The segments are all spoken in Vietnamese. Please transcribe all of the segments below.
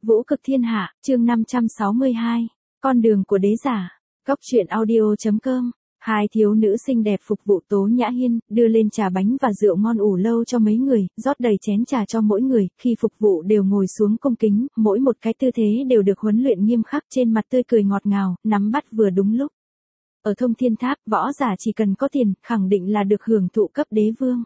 Vũ cực thiên hạ, chương 562. Con đường của đế giả. Góc truyện audio.com. Hai thiếu nữ xinh đẹp phục vụ Tố Nhã Hiên, đưa lên trà bánh và rượu ngon ủ lâu cho mấy người, rót đầy chén trà cho mỗi người, khi phục vụ đều ngồi xuống cung kính, mỗi một cái tư thế đều được huấn luyện nghiêm khắc, trên mặt tươi cười ngọt ngào, nắm bắt vừa đúng lúc. Ở Thông Thiên Tháp, võ giả chỉ cần có tiền, khẳng định là được hưởng thụ cấp đế vương.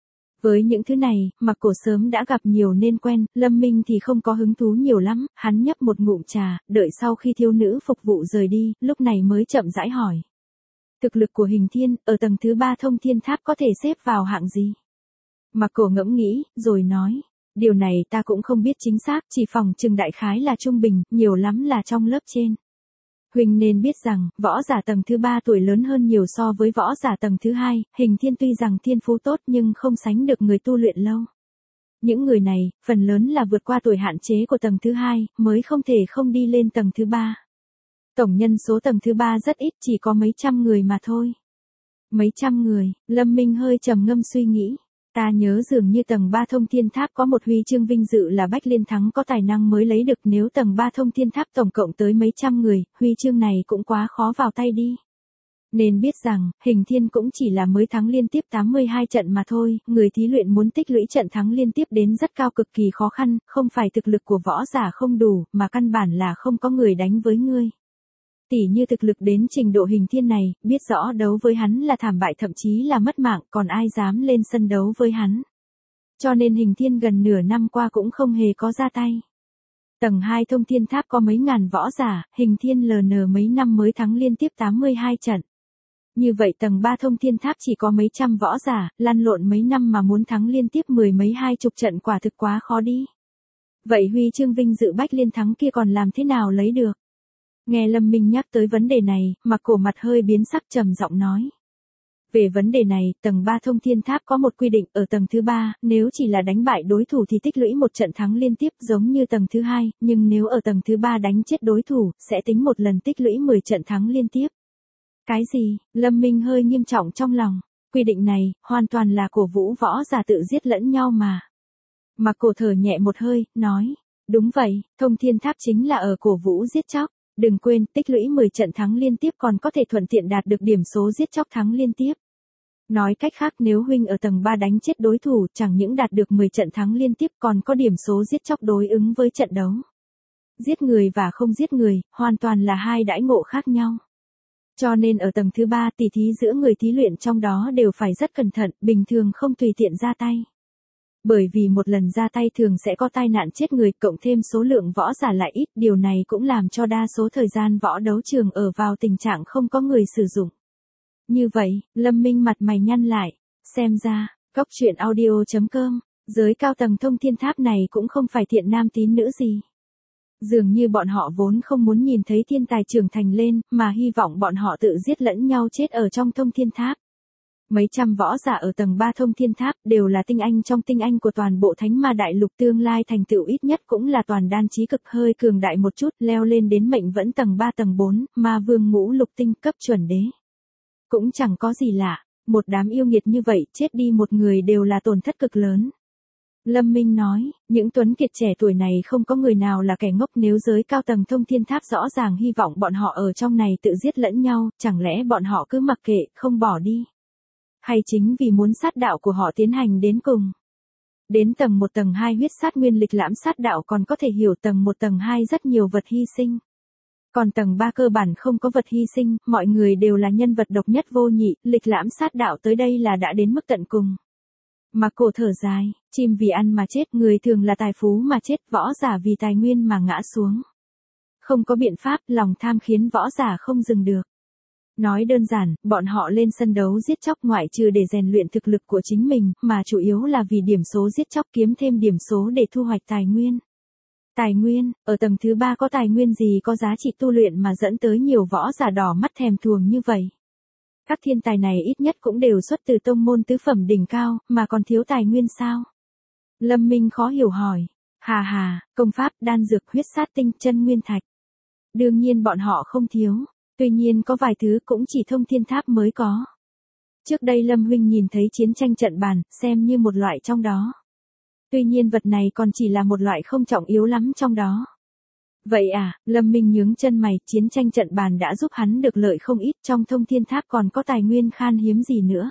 Với những thứ này, Mặc Cổ sớm đã gặp nhiều nên quen, Lâm Minh thì không có hứng thú nhiều lắm, hắn nhấp một ngụm trà, đợi sau khi thiếu nữ phục vụ rời đi, lúc này mới chậm rãi hỏi. Thực lực của Hình Thiên, ở tầng thứ 3 Thông Thiên Tháp có thể xếp vào hạng gì? Mặc Cổ ngẫm nghĩ, rồi nói. Điều này ta cũng không biết chính xác, chỉ phỏng chừng đại khái là trung bình, nhiều lắm là trong lớp trên. Huynh nên biết rằng, võ giả tầng thứ 3 tuổi lớn hơn nhiều so với võ giả tầng thứ 2, Hình Thiên tuy rằng thiên phú tốt nhưng không sánh được người tu luyện lâu. Những người này, phần lớn là vượt qua tuổi hạn chế của tầng thứ 2, mới không thể không đi lên tầng thứ 3. Tổng nhân số tầng thứ 3 rất ít, chỉ có mấy trăm người mà thôi. Mấy trăm người, Lâm Minh hơi trầm ngâm suy nghĩ. Ta nhớ dường như tầng 3 Thông Thiên Tháp có một huy chương vinh dự là Bách Liên Thắng có tài năng mới lấy được, nếu tầng 3 Thông Thiên Tháp tổng cộng tới mấy trăm người, huy chương này cũng quá khó vào tay đi. Nên biết rằng, Hình Thiên cũng chỉ là mới thắng liên tiếp 82 trận mà thôi, người thí luyện muốn tích lũy trận thắng liên tiếp đến rất cao cực kỳ khó khăn, không phải thực lực của võ giả không đủ, mà căn bản là không có người đánh với ngươi. Tỉ như thực lực đến trình độ Hình Thiên này, biết rõ đấu với hắn là thảm bại thậm chí là mất mạng, còn ai dám lên sân đấu với hắn. Cho nên Hình Thiên gần nửa năm qua cũng không hề có ra tay. Tầng 2 Thông Thiên Tháp có mấy ngàn võ giả, Hình Thiên LN mấy năm mới thắng liên tiếp 82 trận. Như vậy tầng 3 Thông Thiên Tháp chỉ có mấy trăm võ giả, lăn lộn mấy năm mà muốn thắng liên tiếp 10 mấy 20 trận quả thực quá khó đi. Vậy huy chương vinh dự Bách Liên Thắng kia còn làm thế nào lấy được? Nghe Lâm Minh nhắc tới vấn đề này, Mặc Cổ mặt hơi biến sắc, trầm giọng nói. Về vấn đề này, tầng 3 Thông Thiên Tháp có một quy định, ở tầng thứ 3, nếu chỉ là đánh bại đối thủ thì tích lũy một trận thắng liên tiếp giống như tầng thứ 2, nhưng nếu ở tầng thứ 3 đánh chết đối thủ, sẽ tính một lần tích lũy 10 trận thắng liên tiếp. Cái gì? Lâm Minh hơi nghiêm trọng trong lòng. Quy định này, hoàn toàn là cổ vũ võ giả tự giết lẫn nhau mà. Mặc Cổ thở nhẹ một hơi, nói. Đúng vậy, Thông Thiên Tháp chính là ở cổ vũ giết chóc. Đừng quên, tích lũy 10 trận thắng liên tiếp còn có thể thuận tiện đạt được điểm số giết chóc thắng liên tiếp. Nói cách khác, nếu huynh ở tầng 3 đánh chết đối thủ, chẳng những đạt được 10 trận thắng liên tiếp còn có điểm số giết chóc đối ứng với trận đấu. Giết người và không giết người, hoàn toàn là hai đãi ngộ khác nhau. Cho nên ở tầng thứ 3, tỉ thí giữa người thí luyện trong đó đều phải rất cẩn thận, bình thường không tùy tiện ra tay. Bởi vì một lần ra tay thường sẽ có tai nạn chết người, cộng thêm số lượng võ giả lại ít, điều này cũng làm cho đa số thời gian võ đấu trường ở vào tình trạng không có người sử dụng. Như vậy, Lâm Minh mặt mày nhăn lại, xem ra, góc truyện audio.com, giới cao tầng Thông Thiên Tháp này cũng không phải thiện nam tín nữ gì. Dường như bọn họ vốn không muốn nhìn thấy thiên tài trưởng thành lên, mà hy vọng bọn họ tự giết lẫn nhau chết ở trong Thông Thiên Tháp. Mấy trăm võ giả ở tầng 3 Thông Thiên Tháp đều là tinh anh trong tinh anh của toàn bộ Thánh Ma Đại Lục, tương lai thành tựu ít nhất cũng là toàn đan chí cực, hơi cường đại một chút, leo lên đến mệnh vẫn tầng 3 tầng 4, Ma Vương ngũ lục tinh cấp chuẩn đế. Cũng chẳng có gì lạ, một đám yêu nghiệt như vậy, chết đi một người đều là tổn thất cực lớn. Lâm Minh nói, những tuấn kiệt trẻ tuổi này không có người nào là kẻ ngốc, nếu giới cao tầng Thông Thiên Tháp rõ ràng hy vọng bọn họ ở trong này tự giết lẫn nhau, chẳng lẽ bọn họ cứ mặc kệ, không bỏ đi? Hay chính vì muốn sát đạo của họ tiến hành đến cùng? Đến tầng 1 tầng 2 huyết sát nguyên lịch lãm sát đạo còn có thể hiểu, tầng 1 tầng 2 rất nhiều vật hy sinh. Còn tầng 3 cơ bản không có vật hy sinh, mọi người đều là nhân vật độc nhất vô nhị, lịch lãm sát đạo tới đây là đã đến mức tận cùng. Mặc Cổ thở dài, chim vì ăn mà chết, người thường là tài phú mà chết, võ giả vì tài nguyên mà ngã xuống. Không có biện pháp, lòng tham khiến võ giả không dừng được. Nói đơn giản, bọn họ lên sân đấu giết chóc ngoại trừ để rèn luyện thực lực của chính mình, mà chủ yếu là vì điểm số giết chóc, kiếm thêm điểm số để thu hoạch tài nguyên. Tài nguyên, ở tầng thứ 3 có tài nguyên gì có giá trị tu luyện mà dẫn tới nhiều võ giả đỏ mắt thèm thuồng như vậy? Các thiên tài này ít nhất cũng đều xuất từ tông môn tứ phẩm đỉnh cao, mà còn thiếu tài nguyên sao? Lâm Minh khó hiểu hỏi. Hà, công pháp, đan dược, huyết sát tinh, chân nguyên thạch. Đương nhiên bọn họ không thiếu. Tuy nhiên có vài thứ cũng chỉ Thông Thiên Tháp mới có. Trước đây Lâm huynh nhìn thấy chiến tranh trận bàn, xem như một loại trong đó. Tuy nhiên vật này còn chỉ là một loại không trọng yếu lắm trong đó. Vậy à, Lâm Minh nhướng chân mày, chiến tranh trận bàn đã giúp hắn được lợi không ít, trong thông thiên tháp còn có tài nguyên khan hiếm gì nữa.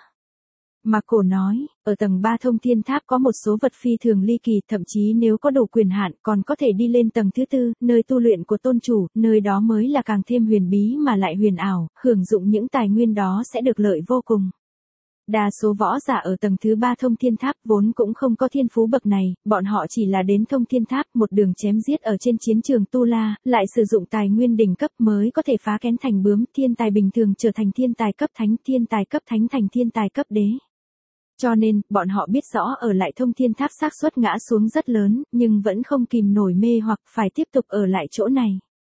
Mạc Cổ nói, ở tầng 3 thông thiên tháp có một số vật phi thường ly kỳ, thậm chí nếu có đủ quyền hạn còn có thể đi lên tầng thứ 4, nơi tu luyện của tôn chủ, nơi đó mới là càng thêm huyền bí mà lại huyền ảo, hưởng dụng những tài nguyên đó sẽ được lợi vô cùng. Đa số võ giả ở tầng thứ 3 thông thiên tháp vốn cũng không có thiên phú bậc này, bọn họ chỉ là đến thông thiên tháp một đường chém giết ở trên chiến trường Tu La, lại sử dụng tài nguyên đỉnh cấp mới có thể phá kén thành bướm, thiên tài bình thường trở thành thiên tài cấp thánh, thiên tài cấp thánh thành thiên tài cấp đế. Cho nên, bọn họ biết rõ ở lại thông thiên tháp xác suất ngã xuống rất lớn, nhưng vẫn không kìm nổi mê hoặc phải tiếp tục ở lại chỗ này.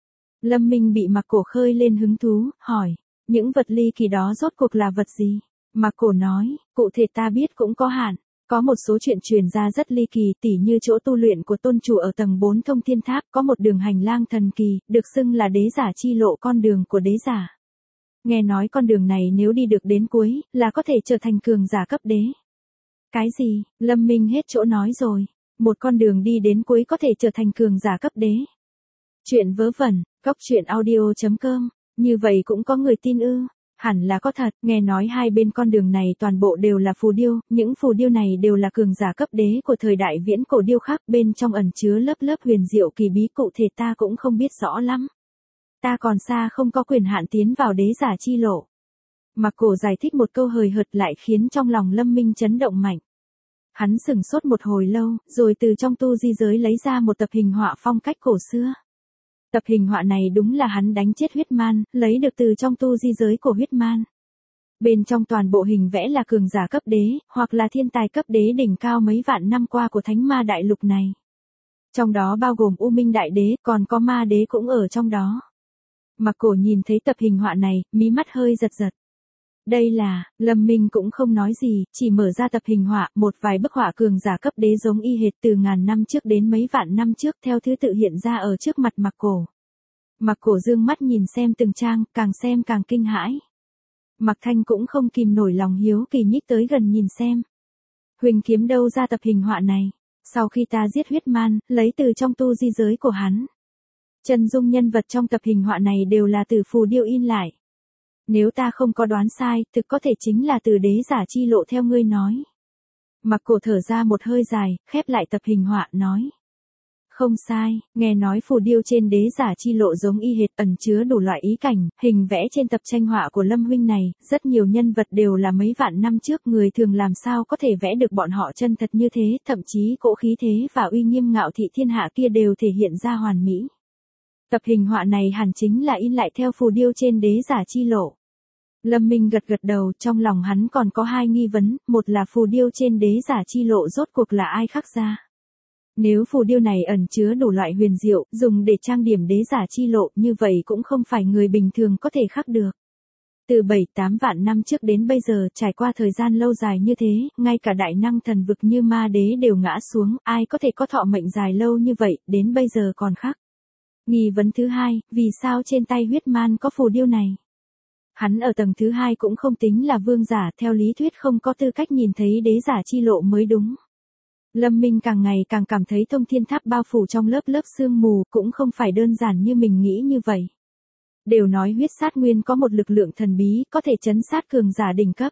Lâm Minh bị Mạc Cổ khơi lên hứng thú, hỏi, những vật ly kỳ đó rốt cuộc là vật gì? Mạc Cổ nói, cụ thể ta biết cũng có hạn. Có một số chuyện truyền ra rất ly kỳ, tỉ như chỗ tu luyện của tôn chủ ở tầng 4 thông thiên tháp có một đường hành lang thần kỳ, được xưng là đế giả chi lộ, con đường của đế giả. Nghe nói con đường này nếu đi được đến cuối, là có thể trở thành cường giả cấp đế. Cái gì? Lâm Minh hết chỗ nói rồi. Một con đường đi đến cuối có thể trở thành cường giả cấp đế. Chuyện vớ vẩn, goctruyện.audio.com. Như vậy cũng có người tin ư? Hẳn là có thật, nghe nói hai bên con đường này toàn bộ đều là phù điêu, những phù điêu này đều là cường giả cấp đế của thời đại viễn cổ điêu khắc, bên trong ẩn chứa lớp lớp huyền diệu kỳ bí, cụ thể ta cũng không biết rõ lắm. Ta còn xa không có quyền hạn tiến vào đế giả chi lộ. Mạc Cổ giải thích một câu hời hợt lại khiến trong lòng Lâm Minh chấn động mạnh. Hắn sửng sốt một hồi lâu, rồi từ trong tu di giới lấy ra một tập hình họa phong cách cổ xưa. Tập hình họa này đúng là hắn đánh chết huyết man, lấy được từ trong tu di giới của huyết man. Bên trong toàn bộ hình vẽ là cường giả cấp đế, hoặc là thiên tài cấp đế đỉnh cao mấy vạn năm qua của thánh ma đại lục này. Trong đó bao gồm U Minh đại đế, còn có ma đế cũng ở trong đó. Mạc Cổ nhìn thấy tập hình họa này, mí mắt hơi giật giật. Đây là, Lâm Minh cũng không nói gì, chỉ mở ra tập hình họa, một vài bức họa cường giả cấp đế giống y hệt từ ngàn năm trước đến mấy vạn năm trước theo thứ tự hiện ra ở trước mặt Mạc Cổ. Mạc Cổ dương mắt nhìn xem từng trang, càng xem càng kinh hãi. Mạc Thanh cũng không kìm nổi lòng hiếu kỳ nhích tới gần nhìn xem. Huỳnh kiếm đâu ra tập hình họa này? Sau khi ta giết huyết man, lấy từ trong tu di giới của hắn. Chân dung nhân vật trong tập hình họa này đều là từ phù điêu in lại. Nếu ta không có đoán sai, thực có thể chính là từ đế giả chi lộ theo ngươi nói. Mạc Cổ thở ra một hơi dài, khép lại tập hình họa, nói. Không sai, nghe nói phù điêu trên đế giả chi lộ giống y hệt, ẩn chứa đủ loại ý cảnh, hình vẽ trên tập tranh họa của Lâm huynh này, rất nhiều nhân vật đều là mấy vạn năm trước, người thường làm sao có thể vẽ được bọn họ chân thật như thế, thậm chí cỗ khí thế và uy nghiêm ngạo thị thiên hạ kia đều thể hiện ra hoàn mỹ. Tập hình họa này hẳn chính là in lại theo phù điêu trên đế giả chi lộ. Lâm Minh gật gật đầu, trong lòng hắn còn có hai nghi vấn, một là phù điêu trên đế giả chi lộ rốt cuộc là ai khắc ra. Nếu phù điêu này ẩn chứa đủ loại huyền diệu, dùng để trang điểm đế giả chi lộ, như vậy cũng không phải người bình thường có thể khắc được. Từ 7-8 vạn năm trước đến bây giờ, trải qua thời gian lâu dài như thế, ngay cả đại năng thần vực như ma đế đều ngã xuống, ai có thể có thọ mệnh dài lâu như vậy, đến bây giờ còn khắc. Nghi vấn thứ hai, vì sao trên tay huyết man có phù điêu này? Hắn ở tầng thứ 2 cũng không tính là vương giả, theo lý thuyết không có tư cách nhìn thấy đế giả chi lộ mới đúng. Lâm Minh càng ngày càng cảm thấy thông thiên tháp bao phủ trong lớp lớp sương mù, cũng không phải đơn giản như mình nghĩ như vậy. Đều nói huyết sát nguyên có một lực lượng thần bí, có thể trấn sát cường giả đỉnh cấp.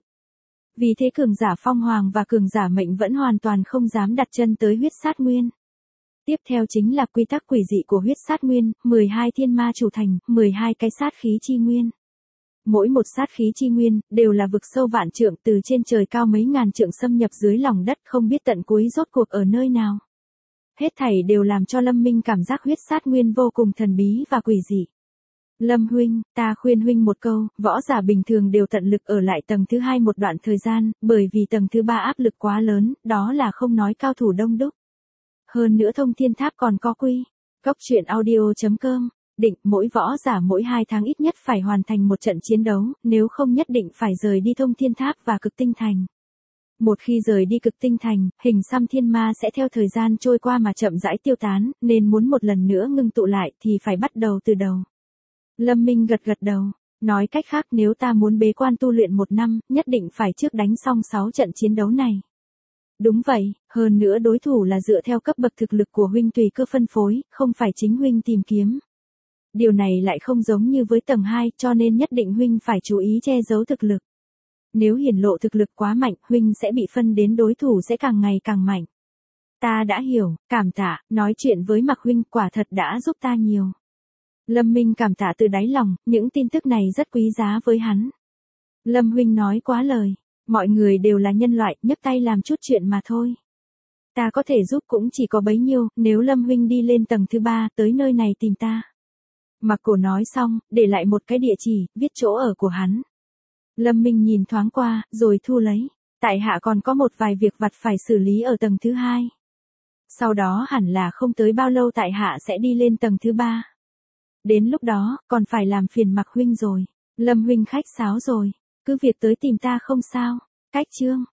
Vì thế cường giả phong hoàng và cường giả mệnh vẫn hoàn toàn không dám đặt chân tới huyết sát nguyên. Tiếp theo chính là quy tắc quỷ dị của huyết sát nguyên, 12 thiên ma chủ thành, 12 cái sát khí chi nguyên. Mỗi một sát khí chi nguyên, đều là vực sâu vạn trượng, từ trên trời cao mấy ngàn trượng xâm nhập dưới lòng đất, không biết tận cuối rốt cuộc ở nơi nào. Hết thảy đều làm cho Lâm Minh cảm giác huyết sát nguyên vô cùng thần bí và quỷ dị. Lâm huynh, ta khuyên huynh một câu, võ giả bình thường đều tận lực ở lại tầng thứ 2 một đoạn thời gian, bởi vì tầng thứ 3 áp lực quá lớn, đó là không nói cao thủ đông đúc. Hơn nữa thông thiên tháp còn có quy. Goctruyện.audio.com định mỗi võ giả mỗi 2 tháng ít nhất phải hoàn thành một trận chiến đấu, nếu không nhất định phải rời đi thông thiên tháp và cực tinh thành. Một khi rời đi cực tinh thành, hình xăm thiên ma sẽ theo thời gian trôi qua mà chậm rãi tiêu tán, nên muốn một lần nữa ngưng tụ lại thì phải bắt đầu từ đầu. Lâm Minh gật gật đầu, nói cách khác nếu ta muốn bế quan tu luyện 1 năm, nhất định phải trước đánh xong 6 trận chiến đấu này. Đúng vậy, hơn nữa đối thủ là dựa theo cấp bậc thực lực của huynh tùy cơ phân phối, không phải chính huynh tìm kiếm. Điều này lại không giống như với tầng 2, cho nên nhất định huynh phải chú ý che giấu thực lực. Nếu hiển lộ thực lực quá mạnh, huynh sẽ bị phân đến đối thủ sẽ càng ngày càng mạnh. Ta đã hiểu, cảm tạ, nói chuyện với Mạc huynh quả thật đã giúp ta nhiều. Lâm Minh cảm tạ từ đáy lòng, những tin tức này rất quý giá với hắn. Lâm huynh nói quá lời, mọi người đều là nhân loại, nhấc tay làm chút chuyện mà thôi. Ta có thể giúp cũng chỉ có bấy nhiêu, nếu Lâm huynh đi lên tầng thứ 3, tới nơi này tìm ta. Mạc Cổ nói xong, để lại một cái địa chỉ, viết chỗ ở của hắn. Lâm Minh nhìn thoáng qua, rồi thu lấy. Tại hạ còn có một vài việc vặt phải xử lý ở tầng thứ 2. Sau đó hẳn là không tới bao lâu tại hạ sẽ đi lên tầng thứ 3. Đến lúc đó, còn phải làm phiền Mạc huynh rồi. Lâm huynh khách sáo rồi, cứ việc tới tìm ta không sao. Cách chương